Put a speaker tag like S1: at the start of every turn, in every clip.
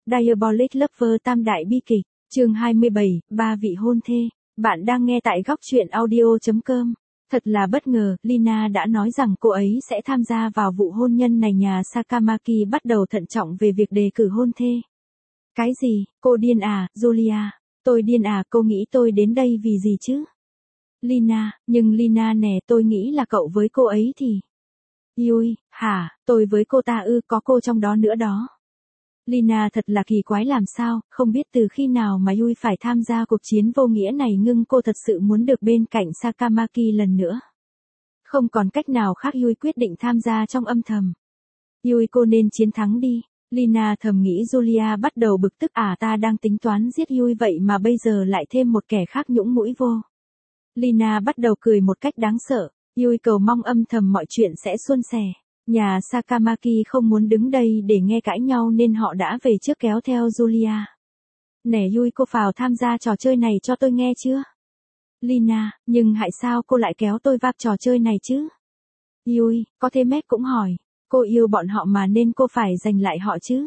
S1: Diabolic Lover tam đại bi kịch, chương 27, ba vị hôn thê. Bạn đang nghe tại góc truyện audio.com. Thật là bất ngờ, Lina đã nói rằng cô ấy sẽ tham gia vào vụ hôn nhân này. Nhà Sakamaki bắt đầu thận trọng về việc đề cử hôn thê. Cái gì, cô điên à, Julia? Tôi điên à, cô nghĩ tôi đến đây vì gì chứ? Lina, nhưng Lina nè, tôi nghĩ là cậu với cô ấy thì... Yui, hả, tôi với cô ta ư, có cô trong đó nữa đó. Lina thật là kỳ quái, làm sao, không biết từ khi nào mà Yui phải tham gia cuộc chiến vô nghĩa này, nhưng cô thật sự muốn được bên cạnh Sakamaki lần nữa. Không còn cách nào khác, Yui quyết định tham gia trong âm thầm. Yui, cô nên chiến thắng đi. Lina thầm nghĩ. Julia bắt đầu bực tức, ta đang tính toán giết Yui vậy mà bây giờ lại thêm một kẻ khác nhũng mũi vô. Lina bắt đầu cười một cách đáng sợ. Yui cầu mong âm thầm mọi chuyện sẽ suôn sẻ. Nhà Sakamaki không muốn đứng đây để nghe cãi nhau nên họ đã về trước kéo theo Julia. Nè Yui, cô vào tham gia trò chơi này cho tôi nghe chưa? Lina, nhưng hại sao cô lại kéo tôi vào trò chơi này chứ? Yui, có thế Meg cũng hỏi. Cô yêu bọn họ mà nên cô phải giành lại họ chứ?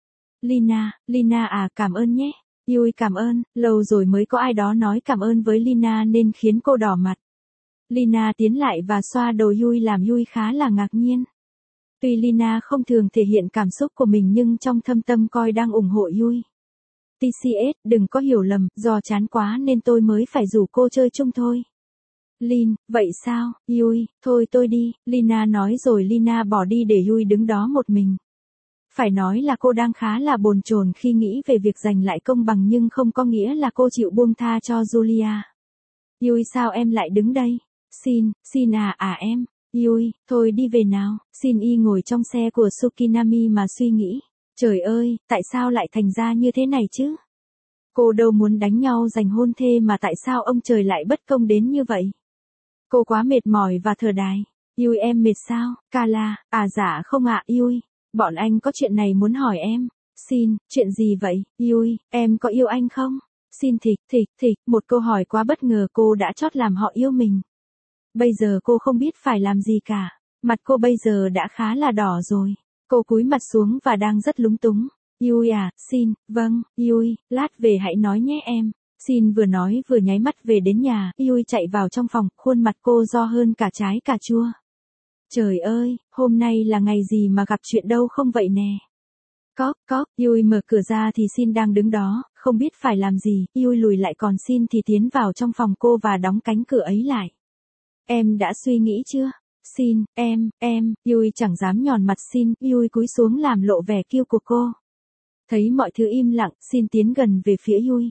S1: Lina à, cảm ơn nhé. Yui, cảm ơn, lâu rồi mới có ai đó nói cảm ơn với Lina nên khiến cô đỏ mặt. Lina tiến lại và xoa đầu Yui làm Yui khá là ngạc nhiên. Tuy Lina không thường thể hiện cảm xúc của mình nhưng trong thâm tâm coi đang ủng hộ Yui. TCS, đừng có hiểu lầm, do chán quá nên tôi mới phải rủ cô chơi chung thôi. Lin, vậy sao, Yui, thôi tôi đi, Lina nói rồi Lina bỏ đi để Yui đứng đó một mình. Phải nói là cô đang khá là bồn chồn khi nghĩ về việc giành lại công bằng, nhưng không có nghĩa là cô chịu buông tha cho Julia. Yui, sao em lại đứng đây? Xin em. Yui, thôi đi về nào. Xin y ngồi trong xe của Tsukinami mà suy nghĩ. Trời ơi, tại sao lại thành ra như thế này chứ? Cô đâu muốn đánh nhau giành hôn thê mà tại sao ông trời lại bất công đến như vậy? Cô quá mệt mỏi và thở đài. Yui, em mệt sao? Kala, dạ không ạ, Yui. Bọn anh có chuyện này muốn hỏi em. Chuyện gì vậy? Yui, em có yêu anh không? Thịch, một câu hỏi quá bất ngờ, cô đã chót làm họ yêu mình. Bây giờ cô không biết phải làm gì cả. Mặt cô bây giờ đã khá là đỏ rồi. Cô cúi mặt xuống và đang rất lúng túng. Yui à, vâng, Yui, lát về hãy nói nhé em. Vừa nói vừa nháy mắt về đến nhà. Yui chạy vào trong phòng, khuôn mặt cô ro hơn cả trái cà chua. Trời ơi, hôm nay là ngày gì mà gặp chuyện đâu không vậy nè. Cóc, Yui mở cửa ra thì đang đứng đó, không biết phải làm gì. Yui lùi lại còn thì tiến vào trong phòng cô và đóng cánh cửa ấy lại. Em đã suy nghĩ chưa? Em, Yui chẳng dám nhòn mặt. Yui cúi xuống làm lộ vẻ kiêu của cô. Thấy mọi thứ im lặng, tiến gần về phía Yui.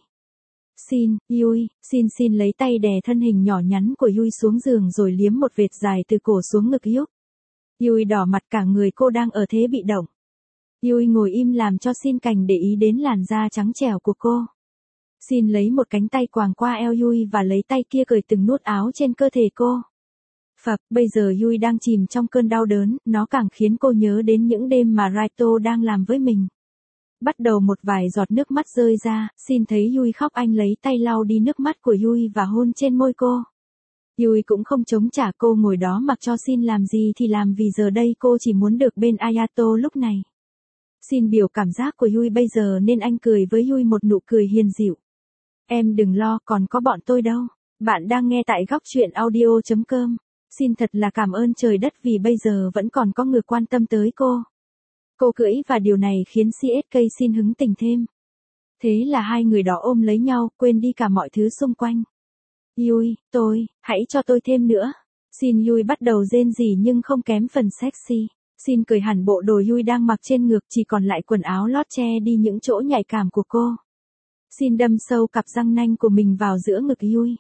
S1: Yui, lấy tay đè thân hình nhỏ nhắn của Yui xuống giường rồi liếm một vệt dài từ cổ xuống ngực Yui đỏ mặt, cả người cô đang ở thế bị động. Yui ngồi im làm cho cảnh để ý đến làn da trắng trẻo của cô. Lấy một cánh tay quàng qua eo Yui và lấy tay kia cởi từng nút áo trên cơ thể cô. Bây giờ Yui đang chìm trong cơn đau đớn, nó càng khiến cô nhớ đến những đêm mà Raito đang làm với mình. Bắt đầu một vài giọt nước mắt rơi ra, thấy Yui khóc, anh lấy tay lau đi nước mắt của Yui và hôn trên môi cô. Yui cũng không chống trả, cô ngồi đó mặc cho làm gì thì làm, vì giờ đây cô chỉ muốn được bên Ayato lúc này. Biểu cảm giác của Yui bây giờ nên anh cười với Yui một nụ cười hiền dịu. Em đừng lo, còn có bọn tôi đâu. Bạn đang nghe tại góc truyện audio.com. Thật là cảm ơn trời đất vì bây giờ vẫn còn có người quan tâm tới cô. Cô cưỡi và điều này khiến CSK hứng tình thêm. Thế là hai người đó ôm lấy nhau, quên đi cả mọi thứ xung quanh. Yui, hãy cho tôi thêm nữa. Yui bắt đầu rên rỉ nhưng không kém phần sexy. Cởi hẳn bộ đồ Yui đang mặc trên ngực, chỉ còn lại quần áo lót che đi những chỗ nhạy cảm của cô. Đâm sâu cặp răng nanh của mình vào giữa ngực Yui.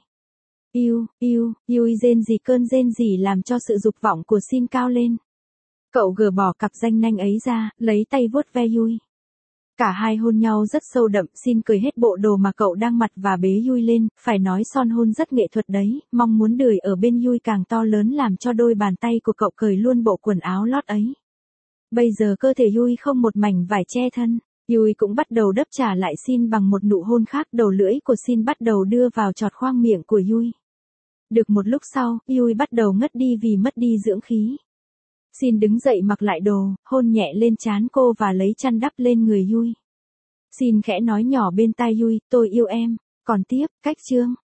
S1: Yui rên rỉ, cơn rên rỉ làm cho sự dục vọng của cao lên. Cậu gỡ bỏ cặp răng nanh ấy ra, lấy tay vuốt ve Yui. Cả hai hôn nhau rất sâu đậm. Cởi hết bộ đồ mà cậu đang mặc và bế Yui lên, phải nói son hôn rất nghệ thuật đấy, mong muốn đời ở bên Yui càng to lớn làm cho đôi bàn tay của cậu cởi luôn bộ quần áo lót ấy. Bây giờ cơ thể Yui không một mảnh vải che thân. Yui cũng bắt đầu đáp trả lại bằng một nụ hôn khác, đầu lưỡi của bắt đầu đưa vào chọt khoang miệng của Yui. Được một lúc sau, Yui bắt đầu ngất đi vì mất đi dưỡng khí. Đứng dậy mặc lại đồ, hôn nhẹ lên trán cô và lấy chăn đắp lên người Yui. Xin khẽ nói nhỏ bên tai Yui, tôi yêu em. Còn tiếp, cách chương.